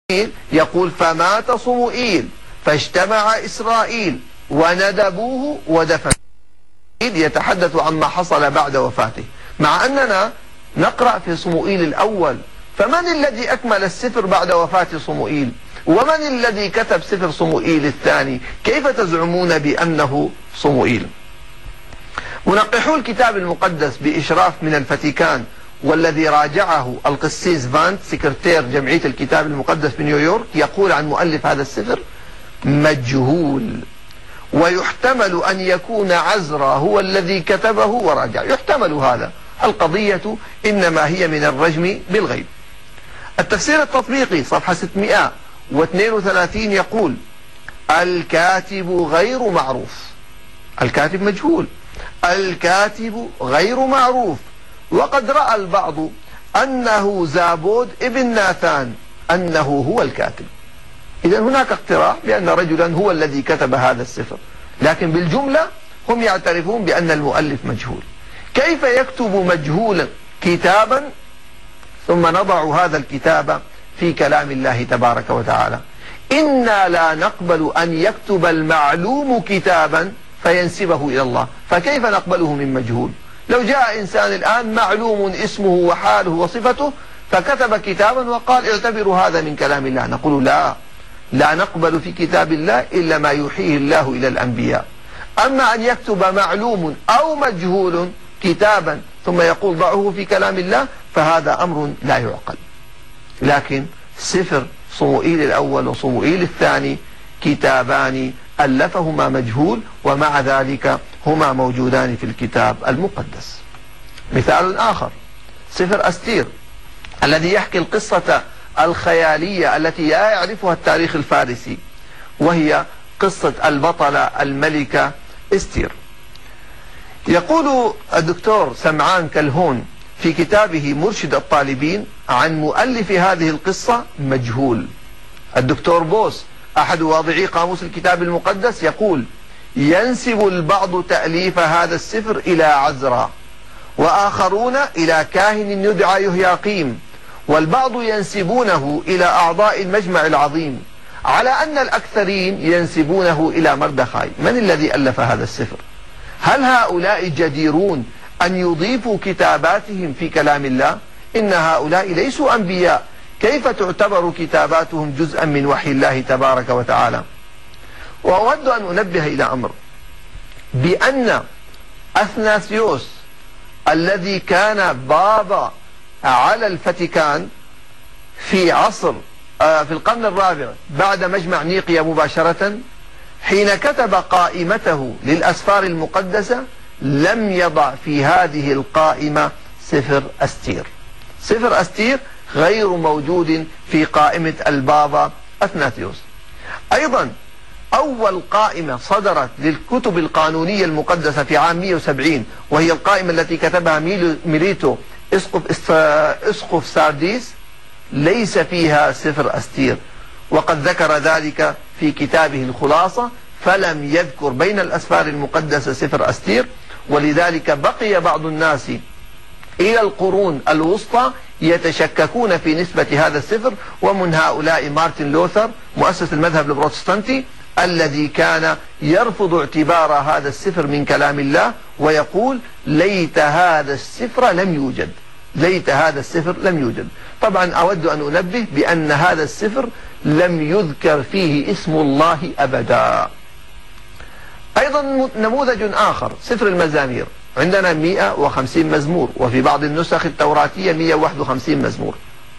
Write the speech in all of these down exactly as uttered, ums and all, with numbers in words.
يقول فمات صموئيل فاجتمع إسرائيل وندبوه ودفنوه. يتحدث عما حصل بعد وفاته، مع أننا نقرأ في صموئيل الأول. فمن الذي أكمل السفر بعد وفاة صموئيل؟ ومن الذي كتب سفر صموئيل الثاني؟ كيف تزعمون بأنه صموئيل؟ منقحو الكتاب المقدس بإشراف من الفاتيكان، والذي راجعه القسيس فانت سكرتير جمعية الكتاب المقدس بنيويورك، يقول عن مؤلف هذا السفر مجهول، ويحتمل أن يكون عزرا هو الذي كتبه وراجع. يحتمل هذا، القضية إنما هي من الرجم بالغيب. التفسير التطبيقي صفحة ستمائة واثنين وثلاثين يقول الكاتب غير معروف. الكاتب مجهول، الكاتب غير معروف. وقد رأى البعض أنه زابود ابن ناثان أنه هو الكاتب. إذا هناك اقتراح بأن رجلا هو الذي كتب هذا السفر، لكن بالجملة هم يعترفون بأن المؤلف مجهول. كيف يكتب مجهولا كتابا ثم نضع هذا الكتاب في كلام الله تبارك وتعالى؟ إنا لا نقبل أن يكتب المعلوم كتابا فينسبه إلى الله، فكيف نقبله من مجهول؟ لو جاء إنسان الآن معلوم اسمه وحاله وصفته فكتب كتابا وقال اعتبروا هذا من كلام الله، نقول لا، لا نقبل في كتاب الله إلا ما يوحيه الله إلى الأنبياء. أما أن يكتب معلوم أو مجهول كتابا ثم يقول ضعه في كلام الله فهذا أمر لا يعقل. لكن سفر صموئيل الأول وصموئيل الثاني كتابان ألفهما مجهول، ومع ذلك هما موجودان في الكتاب المقدس. مثال آخر سفر أستير الذي يحكي القصة الخيالية التي لا يعرفها التاريخ الفارسي، وهي قصة البطلة الملكة استير. يقول الدكتور سمعان كلهون في كتابه مرشد الطالبين عن مؤلف هذه القصة مجهول. الدكتور بوس أحد واضعي قاموس الكتاب المقدس يقول ينسب البعض تأليف هذا السفر إلى عزرا، وآخرون إلى كاهن يدعى يهياقيم، والبعض ينسبونه إلى أعضاء المجمع العظيم، على أن الأكثرين ينسبونه إلى مردخاي. من الذي ألف هذا السفر؟ هل هؤلاء جديرون أن يضيفوا كتاباتهم في كلام الله؟ إن هؤلاء ليسوا أنبياء، كيف تعتبر كتاباتهم جزءا من وحي الله تبارك وتعالى؟ وأود أن أنبه إلى أمر، بأن أثناسيوس الذي كان بابا على الفاتيكان في عصر في القرن الرابع بعد مجمع نيقيا مباشرة، حين كتب قائمته للأسفار المقدسة لم يضع في هذه القائمة سفر أستير. سفر أستير غير موجود في قائمة البابا أثناسيوس. أيضا أول قائمة صدرت للكتب القانونية المقدسة في عام مئة وسبعين، وهي القائمة التي كتبها ميليتو اسقف اسقف سارديس، ليس فيها سفر أستير، وقد ذكر ذلك في كتابه الخلاصة، فلم يذكر بين الأسفار المقدسة سفر أستير. ولذلك بقي بعض الناس إلى القرون الوسطى يتشككون في نسبة هذا السفر، ومن هؤلاء مارتن لوثر مؤسس المذهب البروتستانتي الذي كان يرفض اعتبار هذا السفر من كلام الله، ويقول ليت هذا السفر لم يوجد، ليت هذا السفر لم يوجد. طبعا أود أن أنبه بأن هذا السفر لم يذكر فيه اسم الله أبدا. أيضا نموذج آخر سفر المزامير، عندنا مئة وخمسين مزمور، وفي بعض النسخ التوراتية مئة وواحد وخمسين مزمور.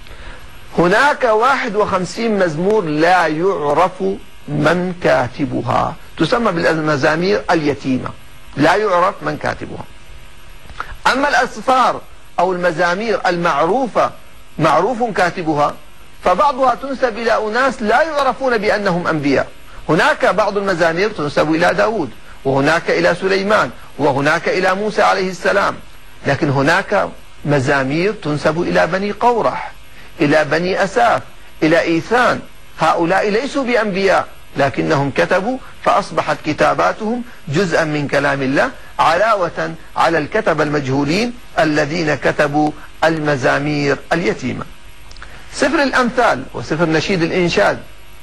هناك واحد وخمسين مزمور لا يعرف من كاتبها، تسمى بالمزامير اليتيمة، لا يعرف من كاتبها. أما الأسفار أو المزامير المعروفة معروف كاتبها، فبعضها تنسب إلى أناس لا يعرفون بأنهم أنبياء. هناك بعض المزامير تنسب إلى داود، وهناك إلى سليمان، وهناك إلى موسى عليه السلام. لكن هناك مزامير تنسب إلى بني قورح، إلى بني أساف، إلى إيثان. هؤلاء ليسوا بأنبياء، لكنهم كتبوا، فأصبحت كتاباتهم جزءا من كلام الله، علاوة على الكتبة المجهولين الذين كتبوا المزامير اليتيمة. سفر الأمثال وسفر نشيد الإنشاد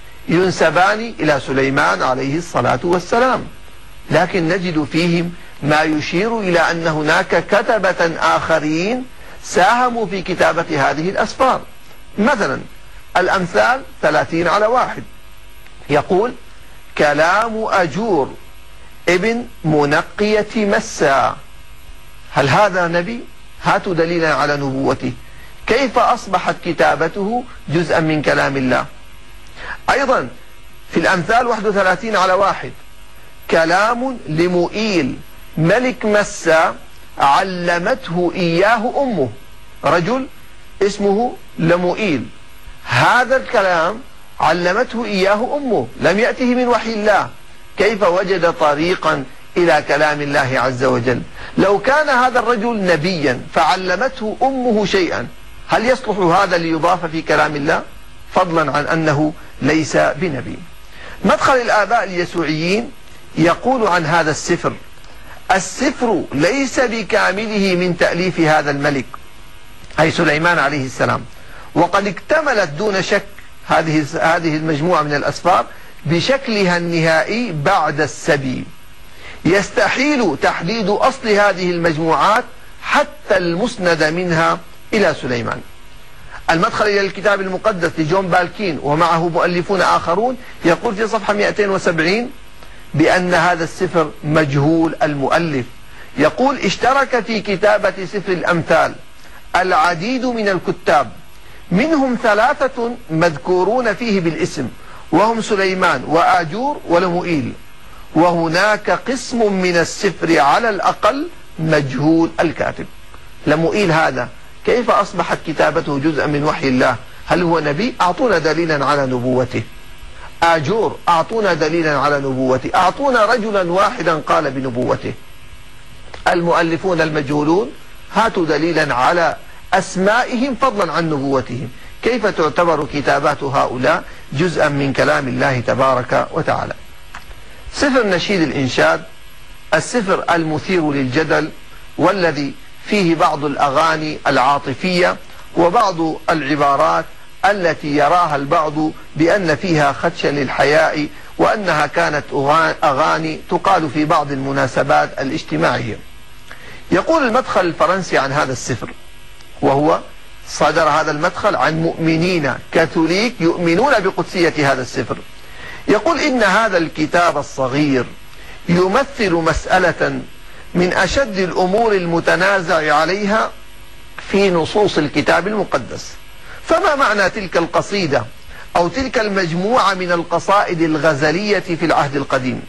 ينسبان إلى سليمان عليه الصلاة والسلام، لكن نجد فيهم ما يشير إلى أن هناك كتبة آخرين ساهموا في كتابة هذه الأسفار. مثلا الأمثال ثلاثين على واحد يقول: كلام أجور ابن منقية مسا. هل هذا نبي؟ هاتوا دليلا على نبوته. كيف أصبحت كتابته جزءا من كلام الله؟ أيضا في الأمثال واحد وثلاثين على واحد: كلام لمؤيل ملك مسا علمته إياه أمه. رجل اسمه لمؤيل، هذا الكلام علمته إياه أمه، لم يأته من وحي الله. كيف وجد طريقا إلى كلام الله عز وجل؟ لو كان هذا الرجل نبيا فعلمته أمه شيئا، هل يصلح هذا ليضاف في كلام الله؟ فضلا عن أنه ليس بنبي. مدخل الآباء اليسوعيين يقول عن هذا السفر: السفر ليس بكامله من تأليف هذا الملك أي سليمان عليه السلام، وقد اكتملت دون شك هذه هذه المجموعة من الأسفار بشكلها النهائي بعد السبي. يستحيل تحديد أصل هذه المجموعات حتى المسند منها إلى سليمان. المدخل إلى الكتاب المقدس لجون بالكين ومعه مؤلفون آخرون يقول في صفحة مئتين وسبعين بأن هذا السفر مجهول المؤلف. يقول: اشترك في كتابة سفر الأمثال العديد من الكتاب، منهم ثلاثة مذكورون فيه بالاسم، وهم سليمان وآجور ولمؤيل، وهناك قسم من السفر على الأقل مجهول الكاتب. لمؤيل هذا كيف أصبحت كتابته جزءا من وحي الله؟ هل هو نبي؟ أعطونا دليلا على نبوته. آجور أعطونا دليلا على نبوته، أعطونا رجلا واحدا قال بنبوته. المؤلفون المجهولون هاتوا دليلا على أسمائهم فضلا عن نبوتهم. كيف تعتبر كتابات هؤلاء جزءا من كلام الله تبارك وتعالى؟ سفر نشيد الإنشاد، السفر المثير للجدل والذي فيه بعض الأغاني العاطفية وبعض العبارات التي يراها البعض بأن فيها خدشا للحياء، وأنها كانت أغاني تقال في بعض المناسبات الاجتماعية. يقول المدخل الفرنسي عن هذا السفر، وهو صدر هذا المدخل عن مؤمنين كاثوليك يؤمنون بقدسية هذا السفر، يقول: إن هذا الكتاب الصغير يمثل مسألة من أشد الأمور المتنازع عليها في نصوص الكتاب المقدس. فما معنى تلك القصيدة أو تلك المجموعة من القصائد الغزلية في العهد القديم؟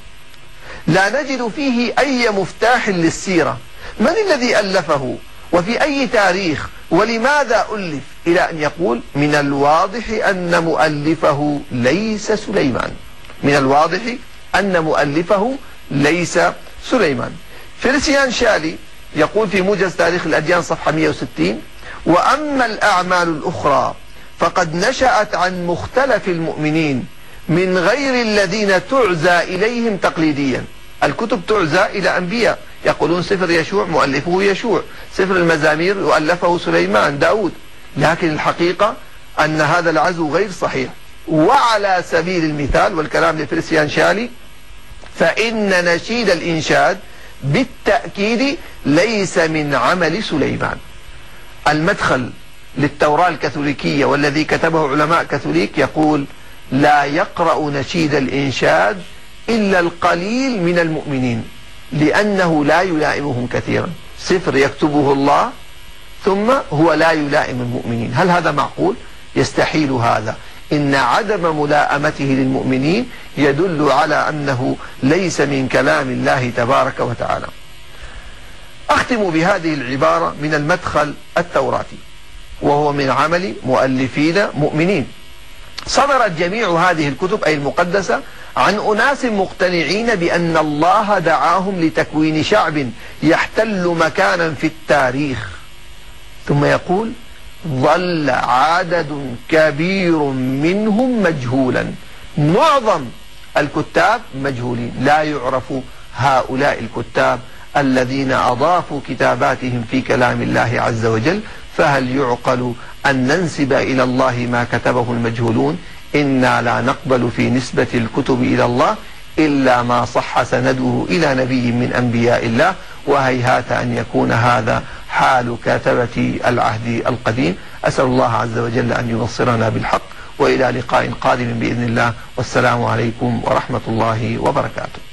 لا نجد فيه أي مفتاح للسيرة. من الذي ألفه وفي أي تاريخ ولماذا ألف؟ إلى أن يقول: من الواضح أن مؤلفه ليس سليمان. من الواضح أن مؤلفه ليس سليمان. فرسيان شالي يقول في موجز تاريخ الأديان صفحة مئة وستين: وأما الأعمال الأخرى فقد نشأت عن مختلف المؤمنين من غير الذين تعزى إليهم تقليديا. الكتب تعزى إلى أنبياء، يقولون سفر يشوع مؤلفه يشوع، سفر المزامير يؤلفه سليمان داود، لكن الحقيقة أن هذا العزو غير صحيح. وعلى سبيل المثال، والكلام لفرسيان شالي، فإن نشيد الإنشاد بالتأكيد ليس من عمل سليمان. المدخل للتوراة الكاثوليكية والذي كتبه علماء كاثوليك يقول: لا يقرأ نشيد الإنشاد إلا القليل من المؤمنين لأنه لا يلائمهم كثيرا. سفر يكتبه الله ثم هو لا يلائم المؤمنين. هل هذا معقول؟ يستحيل هذا. إن عدم ملائمته للمؤمنين يدل على أنه ليس من كلام الله تبارك وتعالى. أختم بهذه العبارة من المدخل التوراتي، وهو من عمل مؤلفين مؤمنين. صدرت جميع هذه الكتب أي المقدسة عن أناس مقتنعين بأن الله دعاهم لتكوين شعب يحتل مكانا في التاريخ. ثم يقول: ظل عدد كبير منهم مجهولا. معظم الكتاب مجهولين، لا يعرف هؤلاء الكتاب الذين أضافوا كتاباتهم في كلام الله عز وجل. فهل يعقل أن ننسب إلى الله ما كتبه المجهولون. إنا لا نقبل في نسبة الكتب إلى الله إلا ما صح سنده إلى نبي من أنبياء الله، وهيهات أن يكون هذا حال كاتبة العهد القديم. أسأل الله عز وجل أن ينصرنا بالحق، وإلى لقاء قادم بإذن الله، والسلام عليكم ورحمة الله وبركاته.